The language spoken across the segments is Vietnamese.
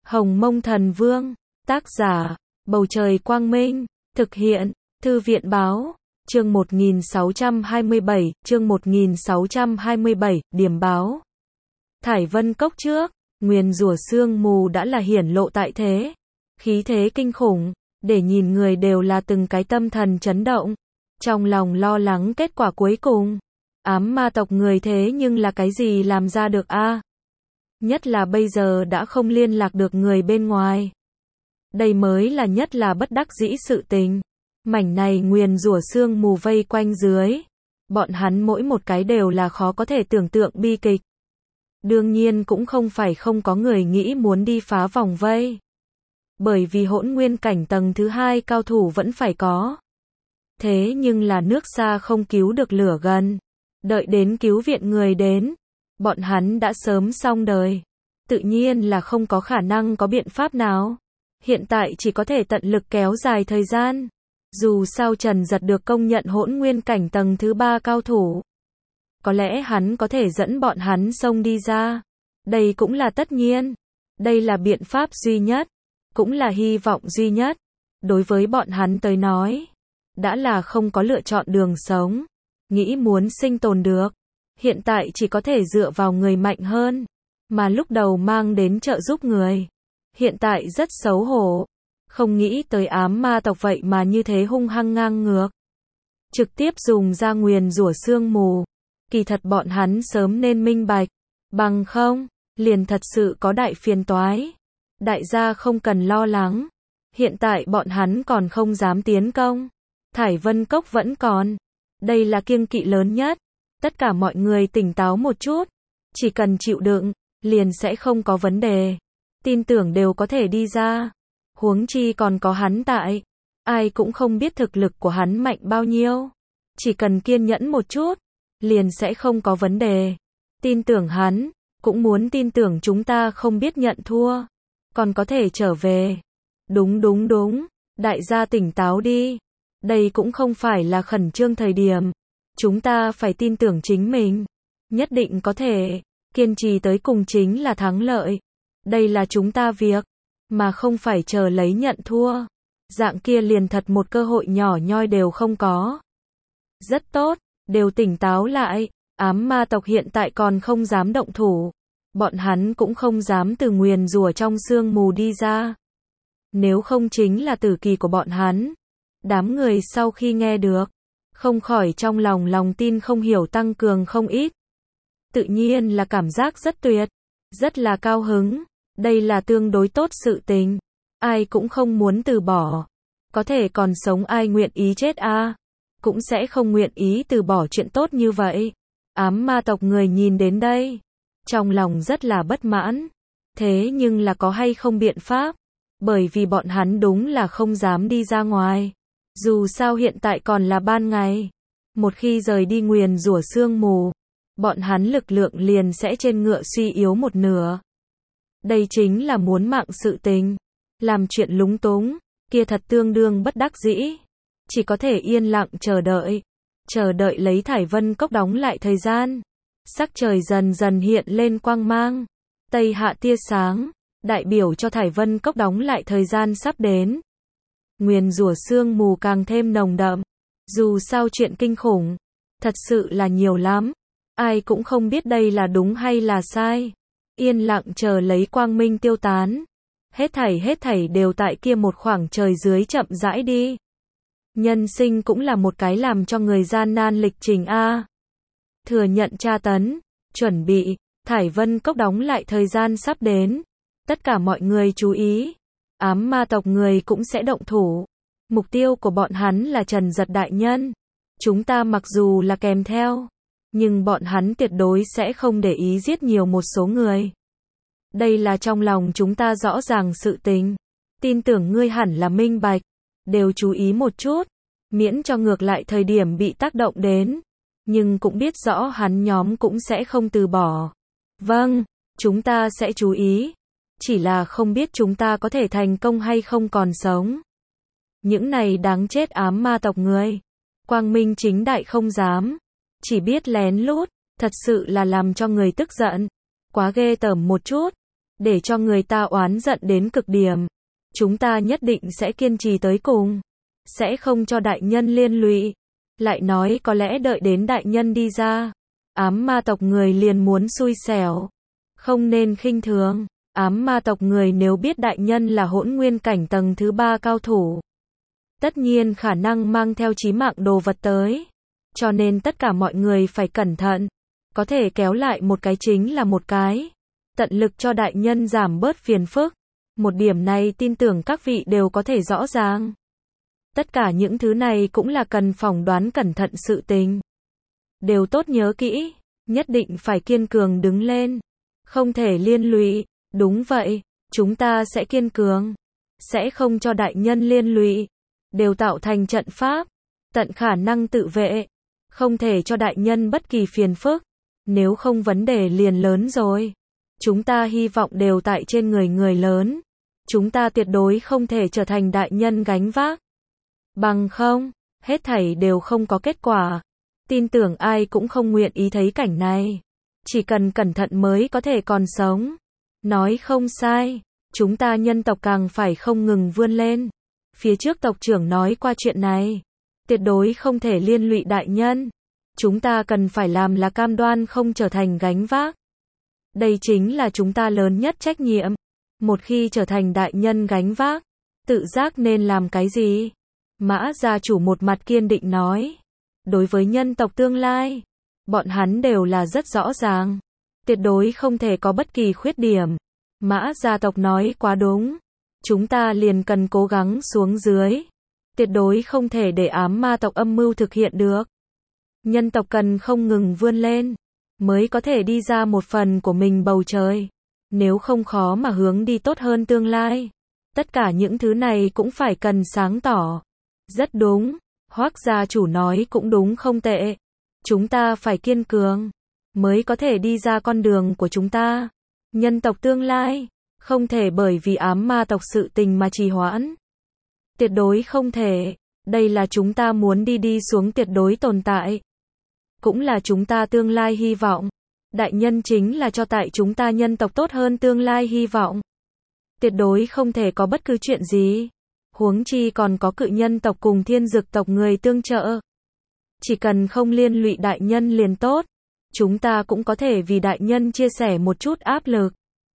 Hồng Mông Thần Vương, tác giả, Bầu Trời Quang Minh, thực hiện, Thư viện Báo, chương 1627, điểm báo. Thải Vân Cốc trước, nguyền rủa sương mù đã là hiển lộ tại thế. Khí thế kinh khủng, để nhìn người đều là từng cái tâm thần chấn động. Trong lòng lo lắng kết quả cuối cùng. Ám ma tộc người thế nhưng là cái gì làm ra được a? Nhất là bây giờ đã không liên lạc được người bên ngoài. Đây mới là nhất là bất đắc dĩ sự tình. Mảnh này nguyền rủa sương mù vây quanh dưới. Bọn hắn mỗi một cái đều là khó có thể tưởng tượng bi kịch. Đương nhiên cũng không phải không có người nghĩ muốn đi phá vòng vây. Bởi vì hỗn nguyên cảnh tầng thứ 2 cao thủ vẫn phải có. Thế nhưng là nước xa không cứu được lửa gần. Đợi đến cứu viện người đến, bọn hắn đã sớm xong đời. Tự nhiên là không có khả năng có biện pháp nào. Hiện tại chỉ có thể tận lực kéo dài thời gian. Dù sao Trần Giật được công nhận hỗn nguyên cảnh tầng thứ 3 cao thủ. Có lẽ hắn có thể dẫn bọn hắn xông đi ra. Đây cũng là tất nhiên. Đây là biện pháp duy nhất. Cũng là hy vọng duy nhất. Đối với bọn hắn tới nói. Đã là không có lựa chọn đường sống. Nghĩ muốn sinh tồn được. Hiện tại chỉ có thể dựa vào người mạnh hơn. Mà lúc đầu mang đến trợ giúp người. Hiện tại rất xấu hổ. Không nghĩ tới ám ma tộc vậy mà như thế hung hăng ngang ngược. Trực tiếp dùng ra nguyền rủa sương mù. Kỳ thật bọn hắn sớm nên minh bạch. Bằng không, liền thật sự có đại phiền toái. Đại gia không cần lo lắng. Hiện tại bọn hắn còn không dám tiến công. Thải Vân Cốc vẫn còn. Đây là kiêng kỵ lớn nhất. Tất cả mọi người tỉnh táo một chút. Chỉ cần chịu đựng, liền sẽ không có vấn đề. Tin tưởng đều có thể đi ra. Huống chi còn có hắn tại. Ai cũng không biết thực lực của hắn mạnh bao nhiêu. Chỉ cần kiên nhẫn một chút, liền sẽ không có vấn đề. Tin tưởng hắn, cũng muốn tin tưởng chúng ta không biết nhận thua. Còn có thể trở về. Đúng. Đại gia tỉnh táo đi. Đây cũng không phải là khẩn trương thời điểm. Chúng ta phải tin tưởng chính mình. Nhất định có thể. Kiên trì tới cùng chính là thắng lợi. Đây là chúng ta việc. Mà không phải chờ lấy nhận thua. Dạng kia liền thật một cơ hội nhỏ nhoi đều không có. Rất tốt. Đều tỉnh táo lại. Ám ma tộc hiện tại còn không dám động thủ. Bọn hắn cũng không dám từ nguyền rủa trong sương mù đi ra. Nếu không chính là tử kỳ của bọn hắn. Đám người sau khi nghe được, không khỏi trong lòng tin không hiểu tăng cường không ít. Tự nhiên là cảm giác rất tuyệt, rất là cao hứng. Đây là tương đối tốt sự tình. Ai cũng không muốn từ bỏ. Có thể còn sống ai nguyện ý chết a? Cũng sẽ không nguyện ý từ bỏ chuyện tốt như vậy. Ám ma tộc người nhìn đến đây. Trong lòng rất là bất mãn. Thế nhưng là có hay không biện pháp? Bởi vì bọn hắn đúng là không dám đi ra ngoài. Dù sao hiện tại còn là ban ngày. Một khi rời đi nguyền rủa sương mù, bọn hắn lực lượng liền sẽ trên ngựa suy yếu một nửa. Đây chính là muốn mạng sự tình. Làm chuyện lúng túng, kia thật tương đương bất đắc dĩ. Chỉ có thể yên lặng chờ đợi. Chờ đợi lấy Thải Vân Cốc đóng lại thời gian. Sắc trời dần dần hiện lên quang mang. Tây hạ tia sáng, đại biểu cho Thải Vân Cốc đóng lại thời gian sắp đến. Nguyền rủa sương mù càng thêm nồng đậm. Dù sao chuyện kinh khủng, thật sự là nhiều lắm. Ai cũng không biết đây là đúng hay là sai. Yên lặng chờ lấy quang minh tiêu tán. Hết thảy đều tại kia một khoảng trời dưới chậm rãi đi. Nhân sinh cũng là một cái làm cho người gian nan lịch trình a. Thừa nhận tra tấn, chuẩn bị, Thải Vân Cốc đóng lại thời gian sắp đến. Tất cả mọi người chú ý. Ám ma tộc người cũng sẽ động thủ. Mục tiêu của bọn hắn là Trần Giật đại nhân. Chúng ta mặc dù là kèm theo, nhưng bọn hắn tuyệt đối sẽ không để ý giết nhiều một số người. Đây là trong lòng chúng ta rõ ràng sự tình. Tin tưởng ngươi hẳn là minh bạch. Đều chú ý một chút. Miễn cho ngược lại thời điểm bị tác động đến. Nhưng cũng biết rõ hắn nhóm cũng sẽ không từ bỏ. Vâng, chúng ta sẽ chú ý. Chỉ là không biết chúng ta có thể thành công hay không còn sống. Những này đáng chết ám ma tộc người. Quang minh chính đại không dám. Chỉ biết lén lút. Thật sự là làm cho người tức giận. Quá ghê tởm một chút. để cho người ta oán giận đến cực điểm. Chúng ta nhất định sẽ kiên trì tới cùng, sẽ không cho đại nhân liên lụy. Lại nói có lẽ đợi đến đại nhân đi ra, ám ma tộc người liền muốn xui xẻo. Không nên khinh thường, ám ma tộc người nếu biết đại nhân là hỗn nguyên cảnh tầng thứ 3 cao thủ, tất nhiên khả năng mang theo chí mạng đồ vật tới. Cho nên tất cả mọi người phải cẩn thận. Có thể kéo lại một cái chính là một cái. Tận lực cho đại nhân giảm bớt phiền phức. Một điểm này tin tưởng các vị đều có thể rõ ràng. Tất cả những thứ này cũng là cần phỏng đoán cẩn thận sự tình. Đều tốt nhớ kỹ, nhất định phải kiên cường đứng lên. Không thể liên lụy, đúng vậy, chúng ta sẽ kiên cường. Sẽ không cho đại nhân liên lụy. Đều tạo thành trận pháp, tận khả năng tự vệ. Không thể cho đại nhân bất kỳ phiền phức. Nếu không vấn đề liền lớn rồi. Chúng ta hy vọng đều tại trên người người lớn. Chúng ta tuyệt đối không thể trở thành đại nhân gánh vác. Bằng không, hết thảy đều không có kết quả. Tin tưởng ai cũng không nguyện ý thấy cảnh này. Chỉ cần cẩn thận mới có thể còn sống. Nói không sai, chúng ta nhân tộc càng phải không ngừng vươn lên. Phía trước tộc trưởng nói qua chuyện này. Tuyệt đối không thể liên lụy đại nhân. Chúng ta cần phải làm là cam đoan không trở thành gánh vác. Đây chính là chúng ta lớn nhất trách nhiệm. Một khi trở thành đại nhân gánh vác, tự giác nên làm cái gì? Mã gia chủ một mặt kiên định nói. Đối với nhân tộc tương lai, bọn hắn đều là rất rõ ràng. Tuyệt đối không thể có bất kỳ khuyết điểm. Mã gia tộc nói quá đúng. Chúng ta liền cần cố gắng xuống dưới. Tuyệt đối không thể để ám ma tộc âm mưu thực hiện được. Nhân tộc cần không ngừng vươn lên, mới có thể đi ra một phần của mình bầu trời. Nếu không khó mà hướng đi tốt hơn tương lai. Tất cả những thứ này cũng phải cần sáng tỏ. Rất đúng, Hoắc gia chủ nói cũng đúng không tệ. Chúng ta phải kiên cường, mới có thể đi ra con đường của chúng ta. Nhân tộc tương lai, không thể bởi vì ám ma tộc sự tình mà trì hoãn. Tuyệt đối không thể, đây là chúng ta muốn đi xuống tuyệt đối tồn tại. Cũng là chúng ta tương lai hy vọng. Đại nhân chính là cho tại chúng ta nhân tộc tốt hơn tương lai hy vọng. Tuyệt đối không thể có bất cứ chuyện gì. Huống chi còn có cự nhân tộc cùng thiên dực tộc người tương trợ. Chỉ cần không liên lụy đại nhân liền tốt. Chúng ta cũng có thể vì đại nhân chia sẻ một chút áp lực.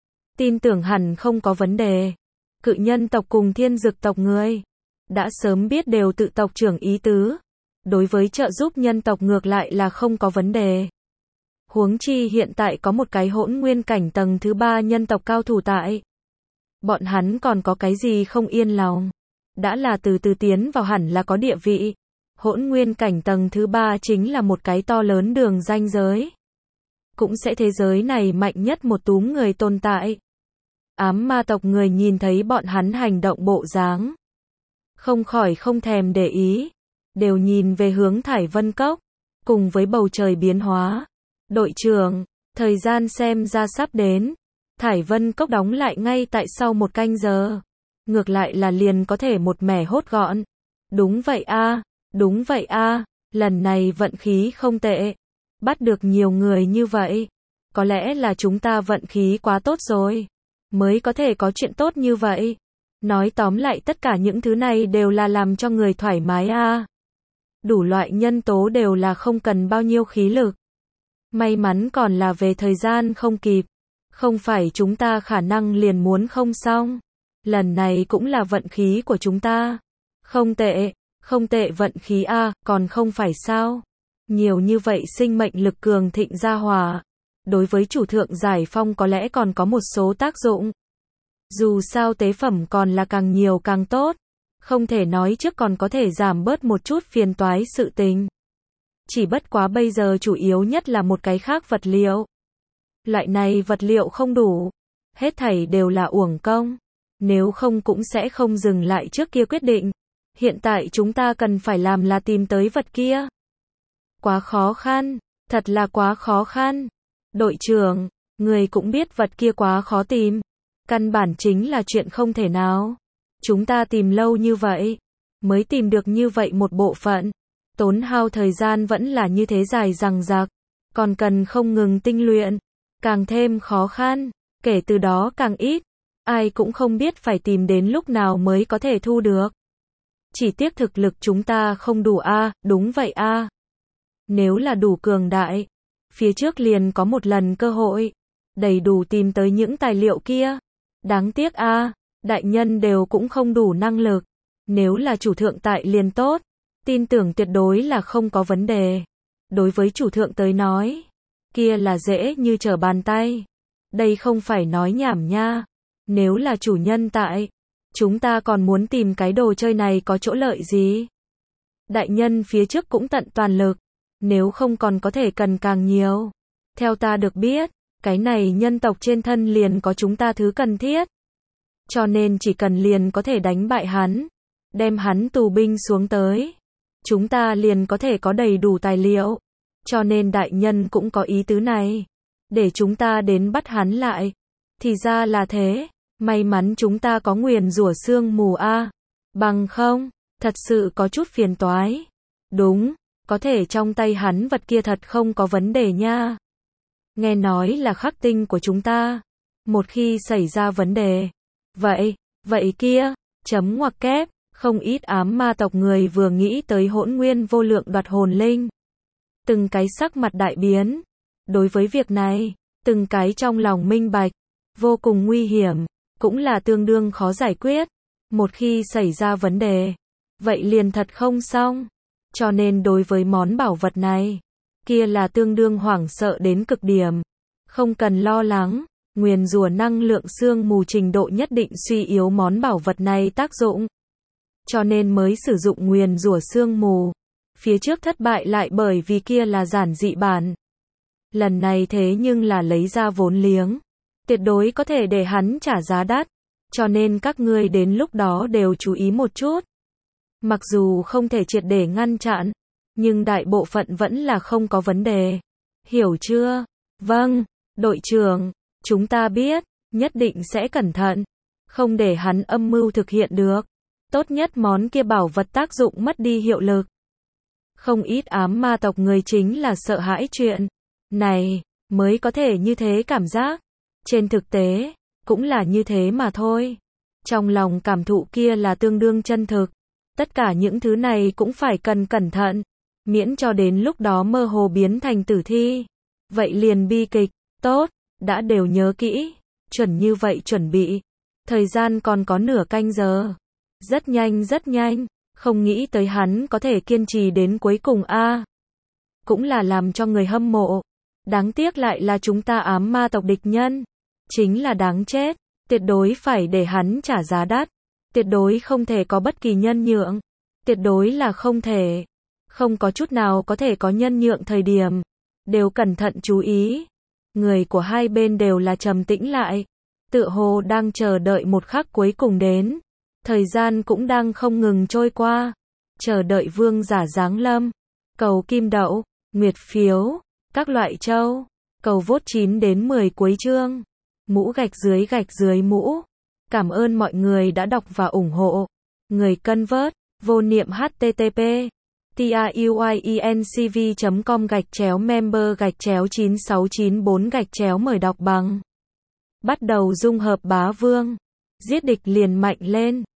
Tin tưởng hẳn không có vấn đề. Cự nhân tộc cùng thiên dực tộc người đã sớm biết đều tự tộc trưởng ý tứ. Đối với trợ giúp nhân tộc ngược lại là không có vấn đề. Huống chi hiện tại có một cái hỗn nguyên cảnh tầng thứ 3 nhân tộc cao thủ tại. Bọn hắn còn có cái gì không yên lòng. Đã là từ từ tiến vào hẳn là có địa vị. Hỗn nguyên cảnh tầng thứ 3 chính là một cái to lớn đường ranh giới. Cũng sẽ thế giới này mạnh nhất một túm người tồn tại. Ám ma tộc người nhìn thấy bọn hắn hành động bộ dáng. Không khỏi không thèm để ý. Đều nhìn về hướng Thải Vân Cốc. Cùng với bầu trời biến hóa. Đội trưởng, thời gian xem ra sắp đến. Thải Vân Cốc đóng lại ngay tại sau 1 canh giờ. Ngược lại là liền có thể một mẻ hốt gọn. Đúng vậy a, đúng vậy a, lần này vận khí không tệ. Bắt được nhiều người như vậy. Có lẽ là chúng ta vận khí quá tốt rồi. Mới có thể có chuyện tốt như vậy. Nói tóm lại tất cả những thứ này đều là làm cho người thoải mái a. Đủ loại nhân tố đều là không cần bao nhiêu khí lực. May mắn còn là về thời gian không kịp. Không phải chúng ta khả năng liền muốn không xong. Lần này cũng là vận khí của chúng ta. Không tệ vận khí a, còn không phải sao. Nhiều như vậy sinh mệnh lực cường thịnh gia hòa. Đối với chủ thượng giải phong có lẽ còn có một số tác dụng. Dù sao tế phẩm còn là càng nhiều càng tốt. Không thể nói trước còn có thể giảm bớt một chút phiền toái sự tình. Chỉ bất quá bây giờ chủ yếu nhất là một cái khác vật liệu. Loại này vật liệu không đủ. Hết thảy đều là uổng công. Nếu không cũng sẽ không dừng lại trước kia quyết định. Hiện tại chúng ta cần phải làm là tìm tới vật kia. Quá khó khăn. Thật là quá khó khăn. Đội trưởng, người cũng biết vật kia quá khó tìm. Căn bản chính là chuyện không thể nào. Chúng ta tìm lâu như vậy. Mới tìm được như vậy một bộ phận. Tốn hao thời gian vẫn là như thế dài dằng dặc. Còn cần không ngừng tinh luyện. Càng thêm khó khăn. Kể từ đó càng ít, ai cũng không biết phải tìm đến lúc nào mới có thể thu được. Chỉ tiếc thực lực chúng ta không đủ a, đúng vậy a. Nếu là đủ cường đại, phía trước liền có một lần cơ hội, đầy đủ tìm tới những tài liệu kia. Đáng tiếc a, đại nhân đều cũng không đủ năng lực. Nếu là chủ thượng tại liền tốt, tin tưởng tuyệt đối là không có vấn đề. Đối với chủ thượng tới nói, kia là dễ như trở bàn tay. Đây không phải nói nhảm nha. Nếu là chủ nhân tại, chúng ta còn muốn tìm cái đồ chơi này có chỗ lợi gì? Đại nhân phía trước cũng tận toàn lực, nếu không còn có thể cần càng nhiều. Theo ta được biết, cái này nhân tộc trên thân liền có chúng ta thứ cần thiết. Cho nên chỉ cần liền có thể đánh bại hắn, đem hắn tù binh xuống tới. Chúng ta liền có thể có đầy đủ tài liệu. Cho nên đại nhân cũng có ý tứ này. Để chúng ta đến bắt hắn lại. Thì ra là thế. May mắn chúng ta có nguyền rủa sương mù a. Bằng không, thật sự có chút phiền toái. Đúng, có thể trong tay hắn vật kia thật không có vấn đề nha. Nghe nói là khắc tinh của chúng ta. Một khi xảy ra vấn đề. Vậy kia, chấm ngoặc kép, không ít ám ma tộc người vừa nghĩ tới hỗn nguyên vô lượng đoạt hồn linh. Từng cái sắc mặt đại biến. Đối với việc này, từng cái trong lòng minh bạch, vô cùng nguy hiểm, cũng là tương đương khó giải quyết. Một khi xảy ra vấn đề, vậy liền thật không xong. Cho nên đối với món bảo vật này, kia là tương đương hoảng sợ đến cực điểm. Không cần lo lắng, nguyền rủa năng lượng sương mù trình độ nhất định suy yếu món bảo vật này tác dụng. Cho nên mới sử dụng nguyền rủa sương mù. Phía trước thất bại lại bởi vì kia là giản dị bản. Lần này thế nhưng là lấy ra vốn liếng. Tuyệt đối có thể để hắn trả giá đắt. Cho nên các ngươi đến lúc đó đều chú ý một chút. Mặc dù không thể triệt để ngăn chặn, nhưng đại bộ phận vẫn là không có vấn đề. Hiểu chưa? Vâng, đội trưởng, chúng ta biết, nhất định sẽ cẩn thận. Không để hắn âm mưu thực hiện được. Tốt nhất món kia bảo vật tác dụng mất đi hiệu lực. Không ít ám ma tộc người chính là sợ hãi chuyện này, mới có thể như thế cảm giác. Trên thực tế, cũng là như thế mà thôi. Trong lòng cảm thụ kia là tương đương chân thực. Tất cả những thứ này cũng phải cần cẩn thận, miễn cho đến lúc đó mơ hồ biến thành tử thi. Vậy liền bi kịch, tốt, đã đều nhớ kỹ, chuẩn như vậy chuẩn bị. Thời gian còn có nửa canh giờ. Rất nhanh, không nghĩ tới hắn có thể kiên trì đến cuối cùng a. Cũng là làm cho người hâm mộ. Đáng tiếc lại là chúng ta ám ma tộc địch nhân. Chính là đáng chết, tuyệt đối phải để hắn trả giá đắt. Tuyệt đối không thể có bất kỳ nhân nhượng. Tuyệt đối là không thể. Không có chút nào có thể có nhân nhượng thời điểm. Đều cẩn thận chú ý. Người của hai bên đều là trầm tĩnh lại. Tựa hồ đang chờ đợi một khắc cuối cùng đến. Thời gian cũng đang không ngừng trôi qua. Chờ đợi vương giả giáng lâm. Cầu kim đậu, nguyệt phiếu, các loại châu. Cầu vote 9 đến 10 cuối chương. Mũ gạch dưới mũ. Cảm ơn mọi người đã đọc và ủng hộ. Người cân vớt, vô niệm http tiuyecv.com/member/9694 mời đọc bằng. Bắt đầu dung hợp bá vương. Giết địch liền mạnh lên.